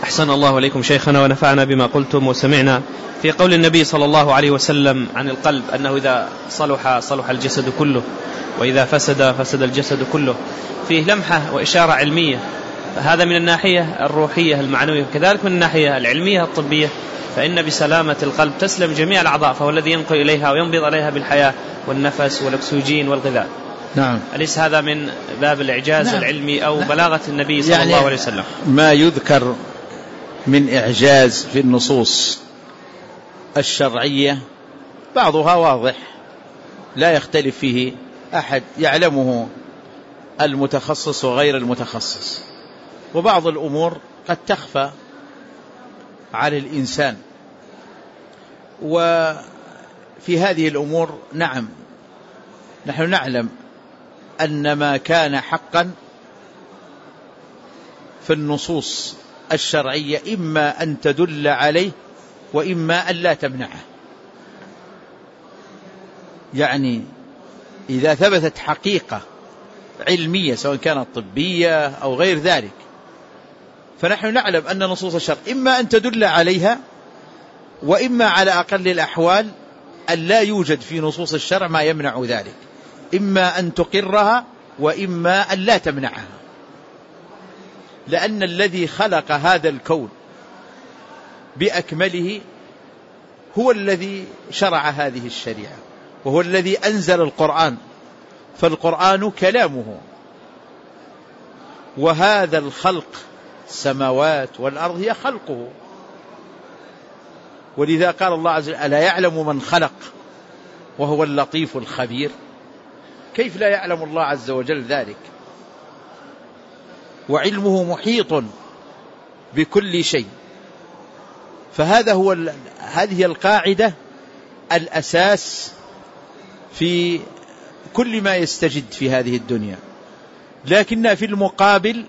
أحسن الله إليكم شيخنا ونفعنا بما قلتم وسمعنا. في قول النبي صلى الله عليه وسلم عن القلب أنه إذا صلح الجسد كله وإذا فسد الجسد كله، فيه لمحة وإشارة علمية، هذا من الناحية الروحية المعنوية، كذلك من الناحية العلمية الطبية، فإن بسلامة القلب تسلم جميع الأعضاء، فهو الذي ينقل إليها وينبض عليها بالحياة والنفس والأكسجين والغذاء. نعم. أليس هذا من باب الإعجاز نعم. العلمي أو بلاغة النبي صلى الله عليه وسلم؟ ما يذكر من إعجاز في النصوص الشرعية بعضها واضح لا يختلف فيه أحد، يعلمه المتخصص وغير المتخصص، وبعض الأمور قد تخفى على الإنسان. وفي هذه الأمور نعم نحن نعلم أن ما كان حقا في النصوص الشرعية إما أن تدل عليه وإما أن لا تمنعه. يعني إذا ثبتت حقيقة علمية سواء كانت طبية أو غير ذلك، فنحن نعلم أن نصوص الشرع إما أن تدل عليها وإما على أقل الأحوال أن لا يوجد في نصوص الشرع ما يمنع ذلك، إما أن تقرها وإما أن لا تمنعها، لأن الذي خلق هذا الكون بأكمله هو الذي شرع هذه الشريعة، وهو الذي أنزل القرآن، فالقرآن كلامه، وهذا الخلق السماوات والأرض هي خلقه. ولذا قال الله عز وجل: ألا يعلم من خلق وهو اللطيف الخبير. كيف لا يعلم الله عز وجل ذلك؟ وعلمه محيط بكل شيء. فهذا هذه القاعدة الأساس في كل ما يستجد في هذه الدنيا. لكن في المقابل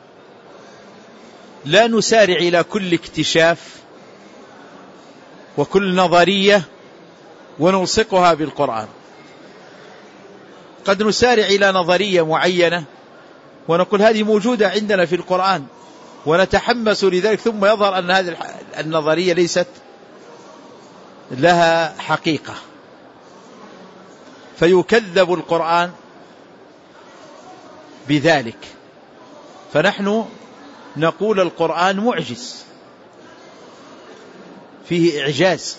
لا نسارع إلى كل اكتشاف وكل نظرية ونلصقها بالقرآن. قد نسارع إلى نظرية معينة ونقول هذه موجودة عندنا في القرآن ونتحمس لذلك، ثم يظهر أن هذه النظرية ليست لها حقيقة، فيكذب القرآن بذلك. فنحن نقول القرآن معجز، فيه إعجاز،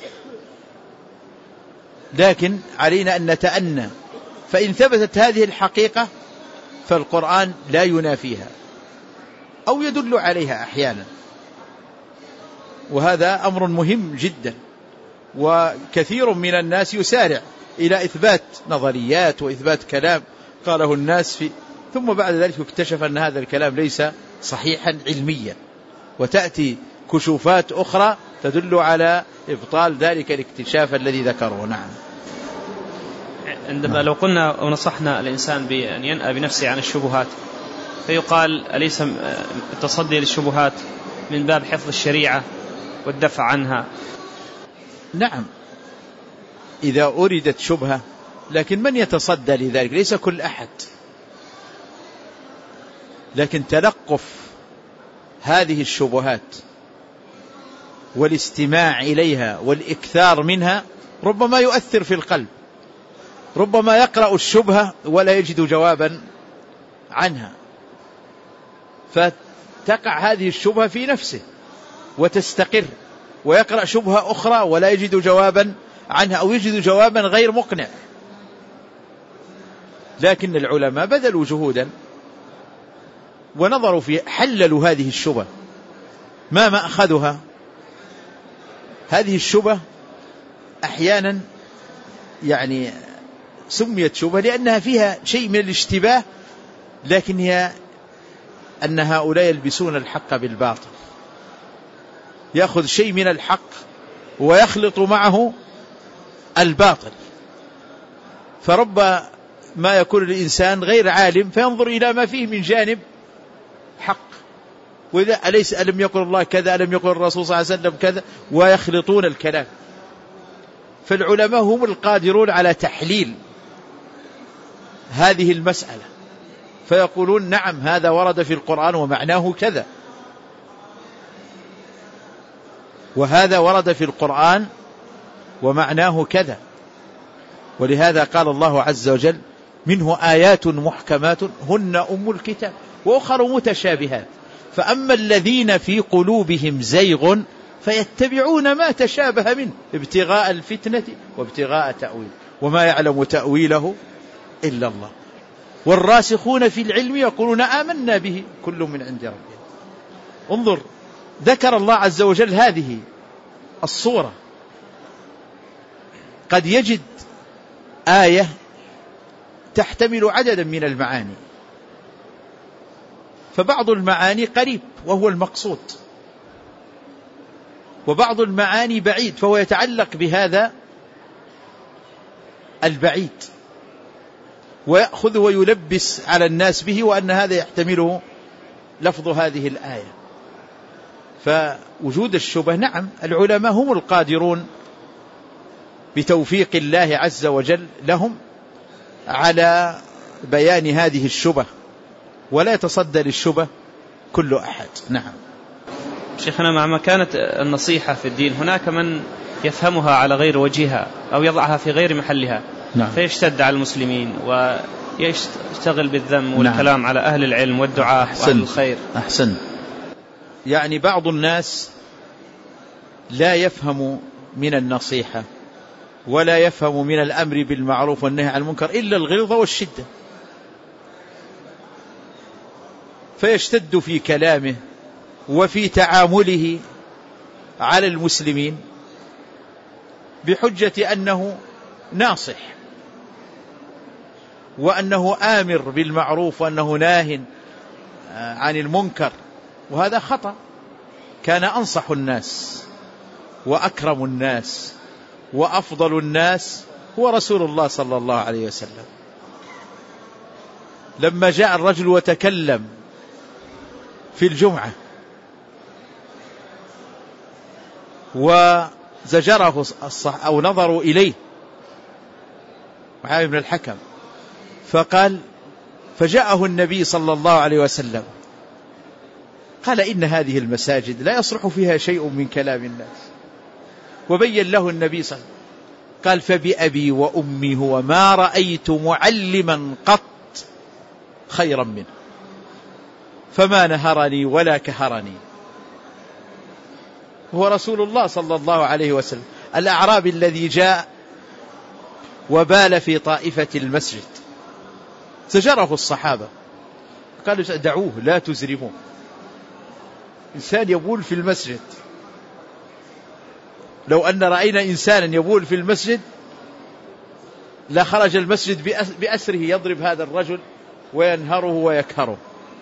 لكن علينا أن نتأنى، فإن ثبتت هذه الحقيقة فالقرآن لا ينافيها أو يدل عليها أحيانا، وهذا أمر مهم جدا. وكثير من الناس يسارع إلى إثبات نظريات وإثبات كلام قاله الناس ثم بعد ذلك اكتشف أن هذا الكلام ليس صحيحا علميا، وتأتي كشوفات أخرى تدل على إبطال ذلك الاكتشاف الذي ذكره. نعم. عندما لو قلنا ونصحنا الإنسان بأن ينأى بنفسه عن الشبهات، فيقال أليس التصدي للشبهات من باب حفظ الشريعة والدفع عنها؟ نعم، إذا أردت شبهة، لكن من يتصدى لذلك؟ ليس كل أحد، لكن تلقف هذه الشبهات والاستماع إليها والإكثار منها ربما يؤثر في القلب، ربما يقرأ الشبهة ولا يجد جوابا عنها، فتقع هذه الشبهة في نفسه وتستقر، ويقرأ شبهة أخرى ولا يجد جوابا عنها أو يجد جوابا غير مقنع. لكن العلماء بذلوا جهودا ونظروا في حللوا هذه الشبهة. ما أخذها هذه الشبهة؟ أحيانا يعني سميت شبهة لأنها فيها شيء من الاشتباه، لكن هي أن هؤلاء يلبسون الحق بالباطل، يأخذ شيء من الحق ويخلط معه الباطل، فرب ما يكون الإنسان غير عالم فينظر إلى ما فيه من جانب حق، وإذا ألم يقل الله كذا، ألم يقل الرسول صلى الله عليه وسلم كذا، ويخلطون الكلام. فالعلماء هم القادرون على تحليل هذه المسألة، فيقولون نعم هذا ورد في القرآن ومعناه كذا، وهذا ورد في القرآن ومعناه كذا. ولهذا قال الله عز وجل منه آيات محكمات هن أم الكتاب وأخر متشابهات فأما الذين في قلوبهم زيغ فيتبعون ما تشابه منه ابتغاء الفتنة وابتغاء تأويله وما يعلم تأويله إلا الله والراسخون في العلم يقولون آمنا به كل من عند ربنا. انظر، ذكر الله عز وجل هذه الصورة. قد يجد آية تحتمل عددا من المعاني، فبعض المعاني قريب وهو المقصود، وبعض المعاني بعيد فهو يتعلق بهذا البعيد ويأخذ ويلبس على الناس به وأن هذا يحتمله لفظ هذه الآية. فوجود الشبه نعم العلماء هم القادرون بتوفيق الله عز وجل لهم على بيان هذه الشبه، ولا يتصدى للشبه كل أحد. نعم. شيخنا، مع مكانة النصيحة في الدين هناك من يفهمها على غير وجهها أو يضعها في غير محلها. نعم. فيشتد على المسلمين ويشتغل بالذم والكلام. نعم. على أهل العلم والدعاء وأهل الخير. أحسن. يعني بعض الناس لا يفهم من النصيحة ولا يفهم من الأمر بالمعروف والنهي عن المنكر إلا الغلظة والشدة، فيشتد في كلامه وفي تعامله على المسلمين بحجة أنه ناصح وأنه آمر بالمعروف وأنه ناه عن المنكر، وهذا خطأ. كان أنصح الناس وأكرم الناس وأفضل الناس هو رسول الله صلى الله عليه وسلم. لما جاء الرجل وتكلم في الجمعة وزجره أو نظروا إليه معاوية بن الحكم، فجاءه النبي صلى الله عليه وسلم قال إن هذه المساجد لا يصلح فيها شيء من كلام الناس، وبين له النبي صلى الله عليه وسلم قال فبأبي وأمي هو ما رأيت معلما قط خيرا منه فما نهرني ولا كهرني. هو رسول الله صلى الله عليه وسلم. الأعرابي الذي جاء وبال في طائفة المسجد زجره الصحابة قالوا دعوه لا تزرموه، إنسان يبول في المسجد، لو أن رأينا إنسانا يبول في المسجد لخرج المسجد بأسره يضرب هذا الرجل وينهره ويكهره،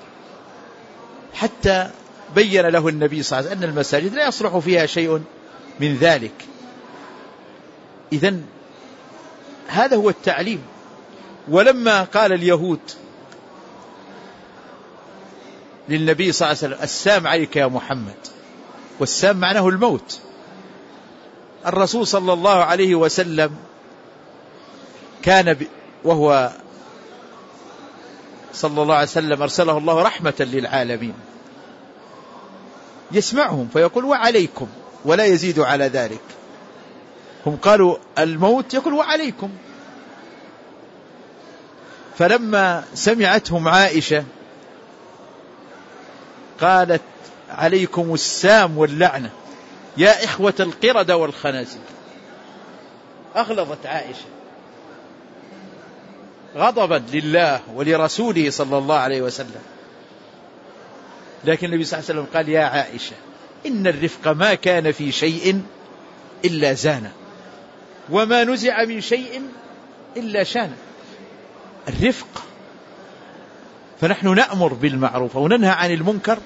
حتى بين له النبي صلى الله عليه وسلم أن المساجد لا يصلح فيها شيء من ذلك. إذن هذا هو التعليم. ولما قال اليهود للنبي صلى الله عليه وسلم السام عليك يا محمد، والسام معناه الموت، الرسول صلى الله عليه وسلم كان وهو صلى الله عليه وسلم أرسله الله رحمة للعالمين، يسمعهم فيقول وعليكم ولا يزيد على ذلك. هم قالوا الموت يقول وعليكم. فلما سمعتهم عائشة قالت عليكم السام واللعنة يا إخوة القردة والخنازير. أغلظت عائشة غضبا لله ولرسوله صلى الله عليه وسلم. لكن النبي صلى الله عليه وسلم قال يا عائشة إن الرفق ما كان في شيء إلا زانه وما نزع من شيء إلا شانه. الرفق. فنحن نأمر بالمعروف وننهى عن المنكر،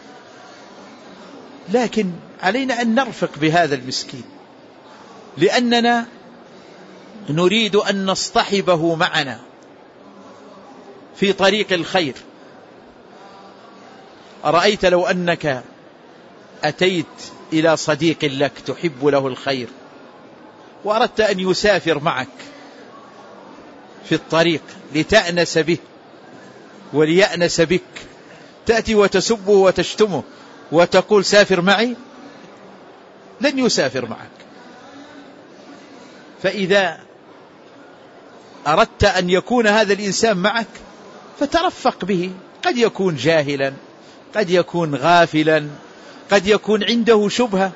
لكن علينا أن نرفق بهذا المسكين لأننا نريد أن نصطحبه معنا في طريق الخير. أرأيت لو أنك أتيت إلى صديق لك تحب له الخير وأردت أن يسافر معك في الطريق لتأنس به وليأنس بك، تأتي وتسبه وتشتمه وتقول سافر معي؟ لن يسافر معك. فإذا أردت أن يكون هذا الإنسان معك فترفق به، قد يكون جاهلا، قد يكون غافلا، قد يكون عنده شبهة،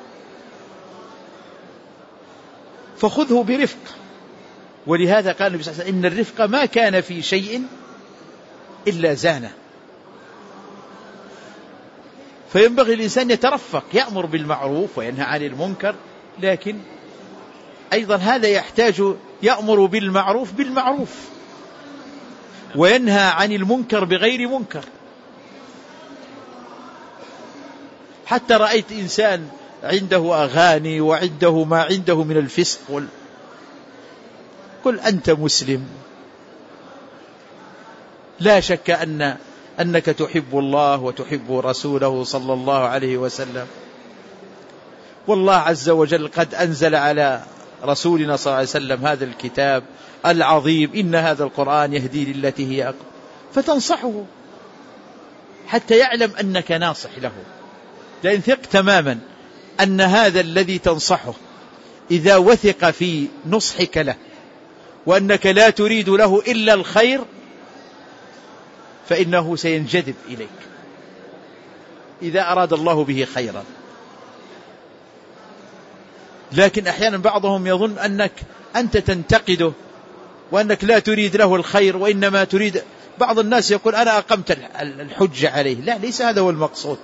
فخذه برفق. ولهذا قال النبي صلى الله عليه وسلم: إن الرفق ما كان في شيء إلا زانه. فينبغي الإنسان يترفق، يأمر بالمعروف وينهى عن المنكر، لكن أيضا هذا يحتاج يأمر بالمعروف بالمعروف وينهى عن المنكر بغير منكر. حتى رأيت إنسان عنده أغاني وعنده ما عنده من الفسق، قل أنت مسلم، لا شك أنك تحب الله وتحب رسوله صلى الله عليه وسلم، والله عز وجل قد أنزل على رسولنا صلى الله عليه وسلم هذا الكتاب العظيم: إن هذا القرآن يهدي للتي هي أقوم. فتنصحه حتى يعلم أنك ناصح له، لأن ثق تماما أن هذا الذي تنصحه إذا وثق في نصحك له وأنك لا تريد له إلا الخير فإنه سينجذب إليك إذا أراد الله به خيرا. لكن أحيانا بعضهم يظن أنك أنت تنتقده وأنك لا تريد له الخير، وإنما تريد. بعض الناس يقول: أنا أقمت الحجة عليه. لا، ليس هذا هو المقصود.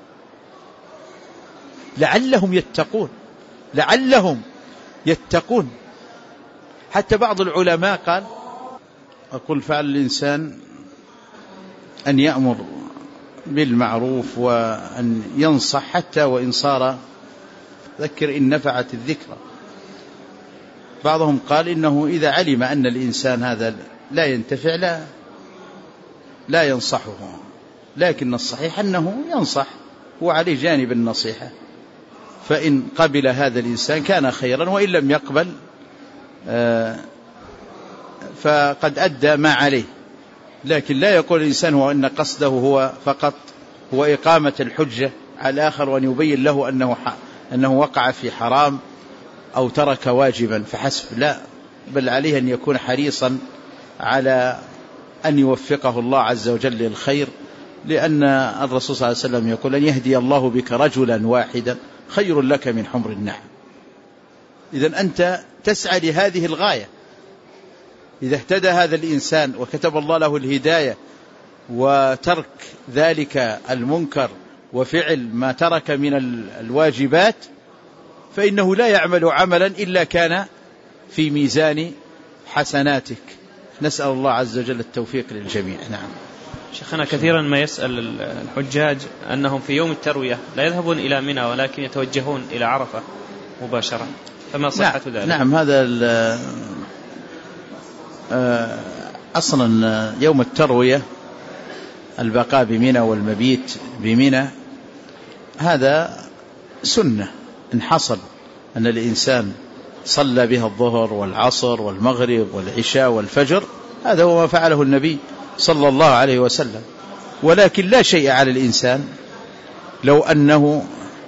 لعلهم يتقون. حتى بعض العلماء قال: أقول فعل الإنسان أن يأمر بالمعروف وأن ينصح حتى وإن صار ذكر إن نفعت الذكرى. بعضهم قال إنه إذا علم أن الإنسان هذا لا ينتفع لا ينصحه، لكن الصحيح أنه ينصح وعليه جانب النصيحة، فإن قبل هذا الإنسان كان خيرا، وإن لم يقبل فقد أدى ما عليه. لكن لا يقول الإنسان هو أن قصده هو فقط هو إقامة الحجة على الآخر، وأن يبين له أنه وقع في حرام أو ترك واجبا فحسب. لا، بل عليه أن يكون حريصا على أن يوفقه الله عز وجل للخير، لأن الرسول صلى الله عليه وسلم يقول: أن يهدي الله بك رجلا واحدا خير لك من حمر النعم. إذن أنت تسعى لهذه الغاية. إذا اهتدى هذا الإنسان وكتب الله له الهداية وترك ذلك المنكر وفعل ما ترك من الواجبات، فإنه لا يعمل عملا إلا كان في ميزان حسناتك. نسأل الله عز وجل التوفيق للجميع. نعم. شيخنا، كثيرا ما يسأل الحجاج أنهم في يوم التروية لا يذهبون إلى منى ولكن يتوجهون إلى عرفة مباشرة، فما صحة ذلك؟ نعم، هذا أصلا يوم التروية البقاء بمنى والمبيت بمنى هذا سنة إن حصل أن الإنسان صلى بها الظهر والعصر والمغرب والعشاء والفجر، هذا هو ما فعله النبي صلى الله عليه وسلم. ولكن لا شيء على الإنسان لو أنه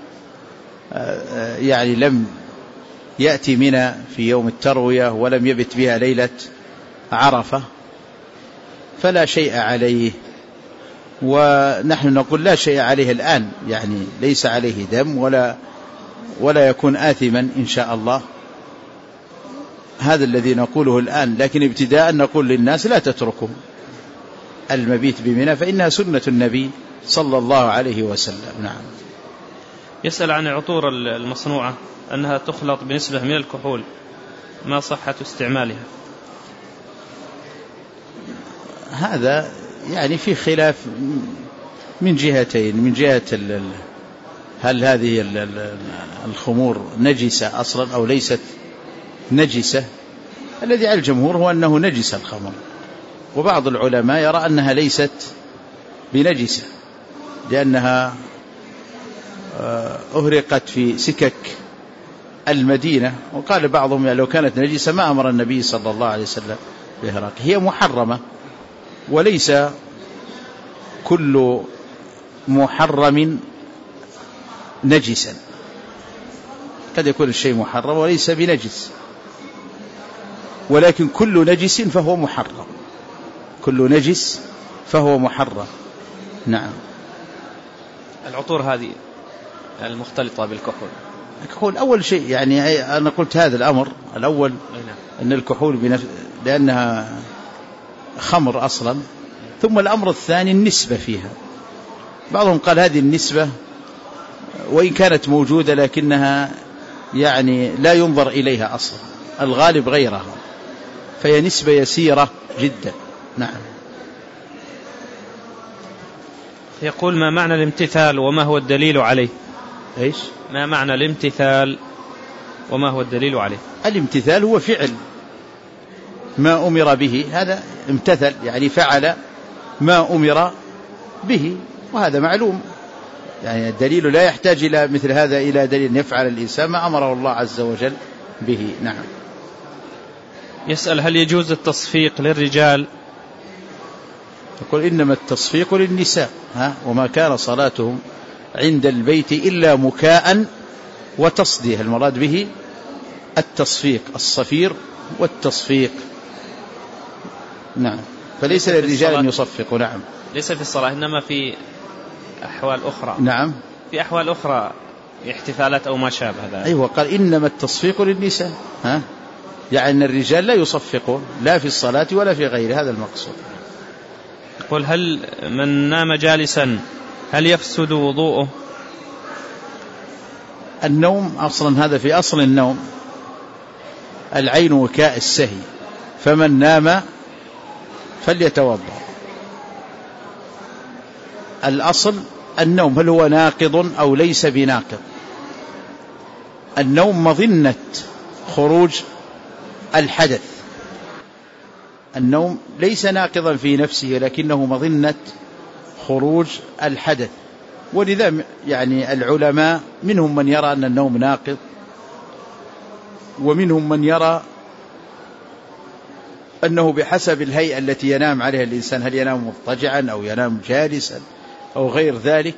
يعني لم يأتي منى في يوم التروية ولم يبت بها ليلة عرفة فلا شيء عليه. ونحن نقول لا شيء عليه الآن، يعني ليس عليه دم ولا يكون آثما إن شاء الله. هذا الذي نقوله الآن. لكن ابتداء نقول للناس: لا تتركوا المبيت بمنى فإنها سنة النبي صلى الله عليه وسلم. نعم. يسأل عن العطور المصنوعة أنها تخلط بنسبة من الكحول، ما صحة استعمالها؟ هذا يعني في خلاف من جهتين. من جهة هل هذه الخمور نجسة أصلا أو ليست نجسة؟ الذي على الجمهور هو أنه نجس الخمر، وبعض العلماء يرى أنها ليست بنجسة لأنها أهرقت في سكك المدينة. وقال بعضهم لو كانت نجسة ما أمر النبي صلى الله عليه وسلم بإهراقها. هي محرمة، وليس كل محرم نجسا، قد يكون الشيء محرم وليس بنجس، ولكن كل نجس فهو محرم، كل نجس فهو محرم. نعم. العطور هذه المختلطة بالكحول، الكحول أول شيء يعني أنا قلت هذا الأمر الأول أن الكحول لأنها خمر أصلا، ثم الأمر الثاني النسبة فيها. بعضهم قال هذه النسبة وإن كانت موجودة لكنها يعني لا ينظر إليها أصلا، الغالب غيرها، فهي نسبة يسيرة جدا. نعم. يقول: ما معنى الامتثال وما هو الدليل عليه؟ إيش؟ ما معنى الامتثال وما هو الدليل عليه؟ الامتثال هو فعل ما أمر به، هذا امتثل يعني فعل ما أمر به، وهذا معلوم، يعني الدليل لا يحتاج إلى مثل هذا إلى دليل يفعل الإنسان ما أمره الله عز وجل به. نعم. يسأل: هل يجوز التصفيق للرجال؟ يقول: إنما التصفيق للنساء، وما كان صلاتهم عند البيت إلا مكاء وتصديه، المراد به التصفيق، الصفير والتصفيق. نعم. فليس للرجال أن يصفقوا. نعم. ليس في الصلاة، إنما في أحوال أخرى. نعم. في أحوال أخرى، احتفالات أو ما شابه ذلك. أيوة، قال إنما التصفيق للنساء، يعني أن الرجال لا يصفقون لا في الصلاة ولا في غيرها، هذا المقصود. يقول: هل من نام جالسا هل يفسد وضوءه؟ النوم أصلا هذا في أصل النوم العين وكاء السهي، فمن نام فليتوضأ. الأصل النوم هل هو ناقض أو ليس بناقض؟ النوم مظنة خروج الحدث، النوم ليس ناقضا في نفسه لكنه مظنة خروج الحدث، ولذا يعني العلماء منهم من يرى أن النوم ناقض، ومنهم من يرى أنه بحسب الهيئة التي ينام عليها الإنسان، هل ينام مضطجعا أو ينام جالسا أو غير ذلك.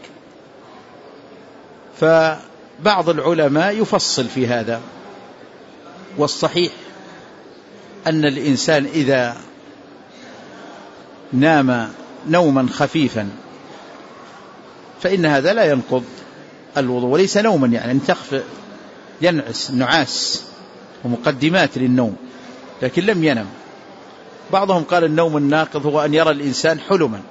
فبعض العلماء يفصل في هذا، والصحيح أن الإنسان إذا نام نوما خفيفا فإن هذا لا ينقض الوضوء، وليس نوما يعني أن تخفى ينعس نعاس ومقدمات للنوم لكن لم ينم. بعضهم قال النوم الناقض هو أن يرى الإنسان حلما،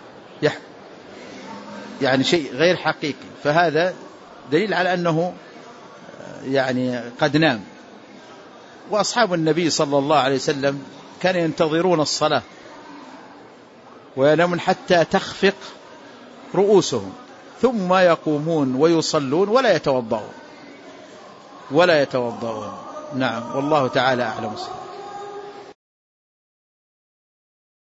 يعني شيء غير حقيقي، فهذا دليل على أنه يعني قد نام. وأصحاب النبي صلى الله عليه وسلم كانوا ينتظرون الصلاة وينامون حتى تخفق رؤوسهم ثم يقومون ويصلون ولا يتوضؤون. نعم، والله تعالى أعلم.